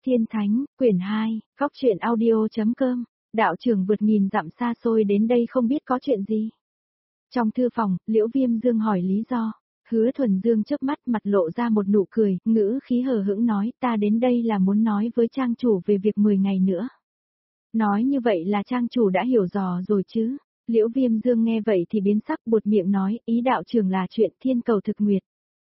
Tiên Thánh, quyển 2, góc truyện audio.com, đạo trưởng vượt nghìn dặm xa xôi đến đây không biết có chuyện gì. Trong thư phòng, Liễu Viêm Dương hỏi lý do. Hứa Thuần Dương chớp mắt mặt lộ ra một nụ cười, ngữ khí hờ hững nói ta đến đây là muốn nói với trang chủ về việc 10 ngày nữa. Nói như vậy là trang chủ đã hiểu dò rồi chứ. Liễu Viêm Dương nghe vậy thì biến sắc buột miệng nói ý đạo trưởng là chuyện thiên cầu thực nguyệt.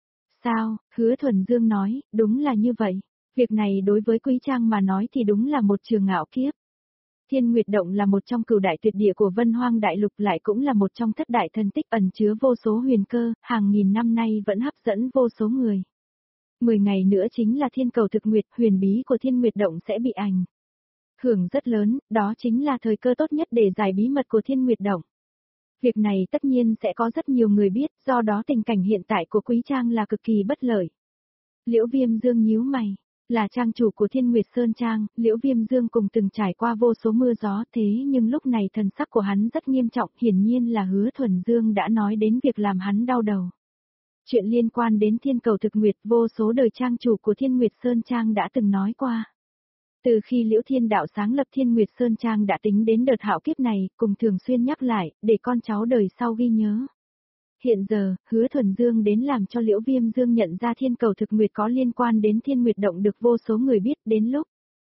Sao, Hứa Thuần Dương nói, đúng là như vậy. Việc này đối với Quý Trang mà nói thì đúng là một trường ngạo kiếp. Thiên Nguyệt Động là một trong cửu đại tuyệt địa của Vân Hoang Đại Lục, lại cũng là một trong thất đại thần tích ẩn chứa vô số huyền cơ, hàng nghìn năm nay vẫn hấp dẫn vô số người. 10 ngày nữa chính là thiên cầu thực nguyệt, huyền bí của Thiên Nguyệt Động sẽ bị ảnh hưởng rất lớn, đó chính là thời cơ tốt nhất để giải bí mật của Thiên Nguyệt Động. Việc này tất nhiên sẽ có rất nhiều người biết, do đó tình cảnh hiện tại của Quý Trang là cực kỳ bất lợi. Liễu Viêm Dương nhíu mày. Là trang chủ của Thiên Nguyệt Sơn Trang, Liễu Viêm Dương cùng từng trải qua vô số mưa gió, thế nhưng lúc này thần sắc của hắn rất nghiêm trọng, hiển nhiên là Hứa Thuần Dương đã nói đến việc làm hắn đau đầu. Chuyện liên quan đến thiên cầu thực nguyệt, vô số đời trang chủ của Thiên Nguyệt Sơn Trang đã từng nói qua. Từ khi Liễu Thiên Đạo sáng lập Thiên Nguyệt Sơn Trang đã tính đến đợt hạo kiếp này, cùng thường xuyên nhắc lại, để con cháu đời sau ghi nhớ. Hiện giờ, Hứa Thuần Dương đến làm cho Liễu Viêm Dương nhận ra thiên cầu thực nguyệt có liên quan đến Thiên Nguyệt Động được vô số người biết, đến lúc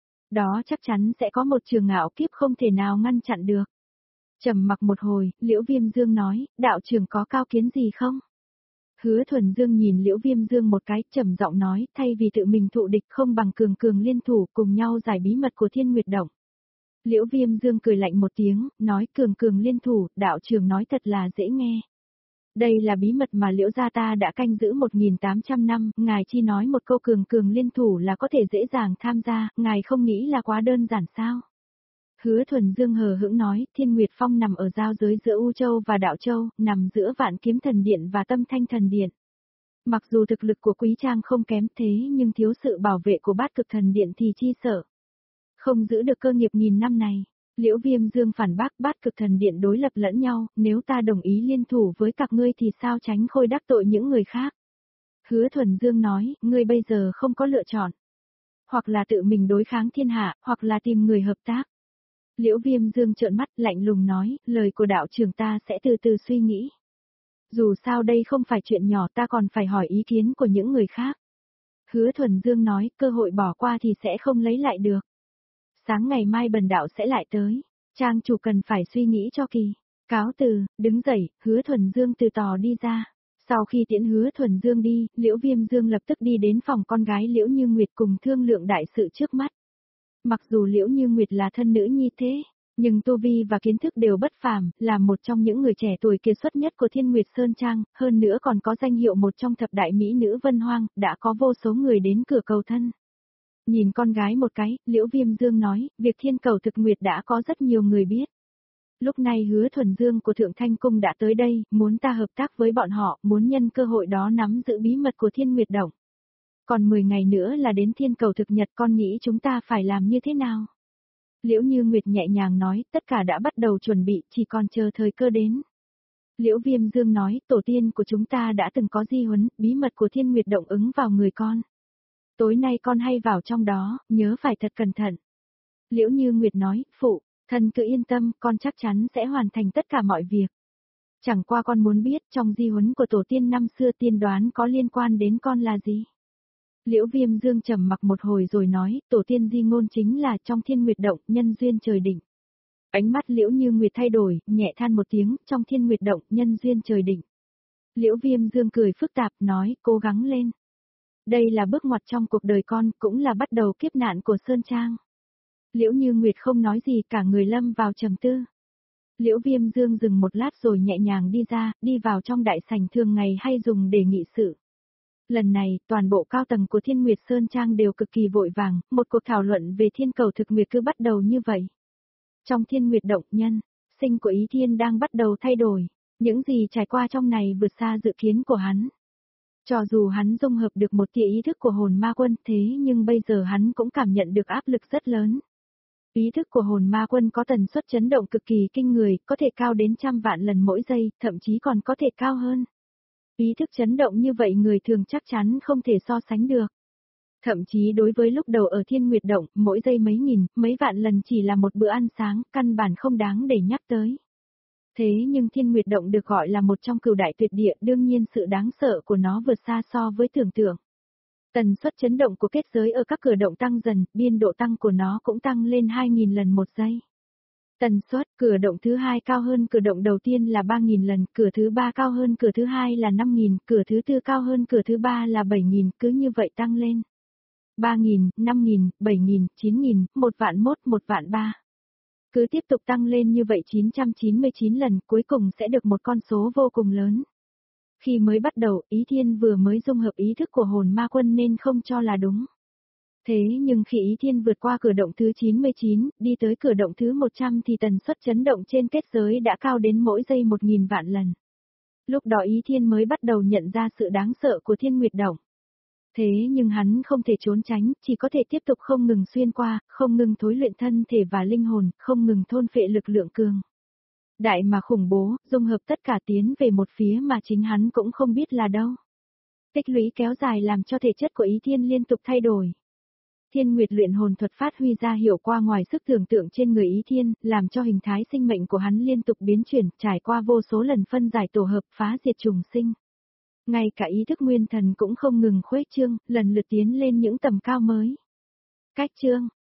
đó chắc chắn sẽ có một trường ngạo kiếp không thể nào ngăn chặn được. Trầm mặc một hồi, Liễu Viêm Dương nói, đạo trưởng có cao kiến gì không? Hứa Thuần Dương nhìn Liễu Viêm Dương một cái, trầm giọng nói, thay vì tự mình thụ địch không bằng cường cường liên thủ cùng nhau giải bí mật của Thiên Nguyệt Động. Liễu Viêm Dương cười lạnh một tiếng, nói cường cường liên thủ, đạo trưởng nói thật là dễ nghe. Đây là bí mật mà Liễu gia ta đã canh giữ 1.800 năm, ngài chỉ nói một câu cường cường liên thủ là có thể dễ dàng tham gia, ngài không nghĩ là quá đơn giản sao? Hứa Thuần Dương hờ hững nói, Thiên Nguyệt Phong nằm ở giao giới giữa U Châu và Đạo Châu, nằm giữa Vạn Kiếm Thần Điện và Tâm Thanh Thần Điện. Mặc dù thực lực của Quý Trang không kém thế nhưng thiếu sự bảo vệ của Bát Cực Thần Điện thì chi sợ không giữ được cơ nghiệp nghìn năm này. Liễu Viêm Dương phản bác Bát Cực Thần Điện đối lập lẫn nhau, nếu ta đồng ý liên thủ với các ngươi thì sao tránh khôi đắc tội những người khác. Hứa Thuần Dương nói, ngươi bây giờ không có lựa chọn. Hoặc là tự mình đối kháng thiên hạ, hoặc là tìm người hợp tác. Liễu Viêm Dương trợn mắt lạnh lùng nói, lời của đạo trưởng ta sẽ từ từ suy nghĩ. Dù sao đây không phải chuyện nhỏ, ta còn phải hỏi ý kiến của những người khác. Hứa Thuần Dương nói, cơ hội bỏ qua thì sẽ không lấy lại được. Sáng ngày mai bần đạo sẽ lại tới, trang chủ cần phải suy nghĩ cho kỳ. Cáo từ, đứng dậy, Hứa Thuần Dương từ tò đi ra. Sau khi tiễn Hứa Thuần Dương đi, Liễu Viêm Dương lập tức đi đến phòng con gái Liễu Như Nguyệt cùng thương lượng đại sự trước mắt. Mặc dù Liễu Như Nguyệt là thân nữ nhi thế, nhưng tu vi và kiến thức đều bất phàm, là một trong những người trẻ tuổi kiệt xuất nhất của Thiên Nguyệt Sơn Trang, hơn nữa còn có danh hiệu một trong thập đại mỹ nữ Vân Hoang, đã có vô số người đến cửa cầu thân. Nhìn con gái một cái, Liễu Viêm Dương nói, việc thiên cầu thực nguyệt đã có rất nhiều người biết. Lúc này Hứa Thuần Dương của Thượng Thanh Cung đã tới đây, muốn ta hợp tác với bọn họ, muốn nhân cơ hội đó nắm giữ bí mật của Thiên Nguyệt Động. Còn 10 ngày nữa là đến thiên cầu thực nhật, con nghĩ chúng ta phải làm như thế nào? Liễu Như Nguyệt nhẹ nhàng nói, tất cả đã bắt đầu chuẩn bị, chỉ còn chờ thời cơ đến. Liễu Viêm Dương nói, tổ tiên của chúng ta đã từng có di huấn, bí mật của Thiên Nguyệt Động ứng vào người con. Tối nay con hay vào trong đó, nhớ phải thật cẩn thận. Liễu Như Nguyệt nói, phụ, thần cứ yên tâm, con chắc chắn sẽ hoàn thành tất cả mọi việc. Chẳng qua con muốn biết trong di huấn của tổ tiên năm xưa tiên đoán có liên quan đến con là gì? Liễu Viêm Dương trầm mặc một hồi rồi nói, tổ tiên di ngôn chính là trong Thiên Nguyệt Động, nhân duyên trời định. Ánh mắt Liễu Như Nguyệt thay đổi, nhẹ than một tiếng, trong Thiên Nguyệt Động, nhân duyên trời định. Liễu Viêm Dương cười phức tạp, nói, cố gắng lên. Đây là bước ngoặt trong cuộc đời con, cũng là bắt đầu kiếp nạn của Sơn Trang. Liễu Như Nguyệt không nói gì, cả người lâm vào trầm tư. Liễu Viêm Dương dừng một lát rồi nhẹ nhàng đi ra, đi vào trong đại sảnh thường ngày hay dùng để nghị sự. Lần này, toàn bộ cao tầng của Thiên Nguyệt Sơn Trang đều cực kỳ vội vàng, một cuộc thảo luận về thiên cầu thực nguyệt cứ bắt đầu như vậy. Trong Thiên Nguyệt Động, nhân sinh của Ý Thiên đang bắt đầu thay đổi, những gì trải qua trong này vượt xa dự kiến của hắn. Cho dù hắn dung hợp được một tia ý thức của hồn ma quân thế nhưng bây giờ hắn cũng cảm nhận được áp lực rất lớn. Ý thức của hồn ma quân có tần suất chấn động cực kỳ kinh người, có thể cao đến 100 vạn lần mỗi giây, thậm chí còn có thể cao hơn. Ý thức chấn động như vậy người thường chắc chắn không thể so sánh được. Thậm chí đối với lúc đầu ở Thiên Nguyệt Động, mỗi giây mấy nghìn, mấy vạn lần chỉ là một bữa ăn sáng, căn bản không đáng để nhắc tới. Thế nhưng Thiên Nguyệt Động được gọi là một trong cửu đại tuyệt địa, đương nhiên sự đáng sợ của nó vượt xa so với tưởng tượng. Tần suất chấn động của kết giới ở các cửa động tăng dần, biên độ tăng của nó cũng tăng lên 2.000 lần một giây. Tần suất, cửa động thứ hai cao hơn cửa động đầu tiên là 3.000 lần, cửa thứ ba cao hơn cửa thứ hai là 5.000, cửa thứ tư cao hơn cửa thứ ba là 7.000, cứ như vậy tăng lên. 3.000, 5.000, 7.000, 9.000, 1.001, 1.003. Cứ tiếp tục tăng lên như vậy 999 lần, cuối cùng sẽ được một con số vô cùng lớn. Khi mới bắt đầu, Ý Thiên vừa mới dung hợp ý thức của hồn ma quân nên không cho là đúng. Thế nhưng khi Ý Thiên vượt qua cửa động thứ 99, đi tới cửa động thứ 100 thì tần suất chấn động trên kết giới đã cao đến mỗi giây 1.000 vạn lần. Lúc đó Ý Thiên mới bắt đầu nhận ra sự đáng sợ của Thiên Nguyệt Động. Thế nhưng hắn không thể trốn tránh, chỉ có thể tiếp tục không ngừng xuyên qua, không ngừng thối luyện thân thể và linh hồn, không ngừng thôn phệ lực lượng cường đại mà khủng bố, dung hợp tất cả tiến về một phía mà chính hắn cũng không biết là đâu. Tích lũy kéo dài làm cho thể chất của Ý Thiên liên tục thay đổi. Thiên Nguyệt luyện hồn thuật phát huy ra hiệu quả ngoài sức tưởng tượng trên người Ý Thiên, làm cho hình thái sinh mệnh của hắn liên tục biến chuyển, trải qua vô số lần phân giải tổ hợp phá diệt trùng sinh. Ngay cả ý thức nguyên thần cũng không ngừng khuếch trương, lần lượt tiến lên những tầm cao mới. Cách trương,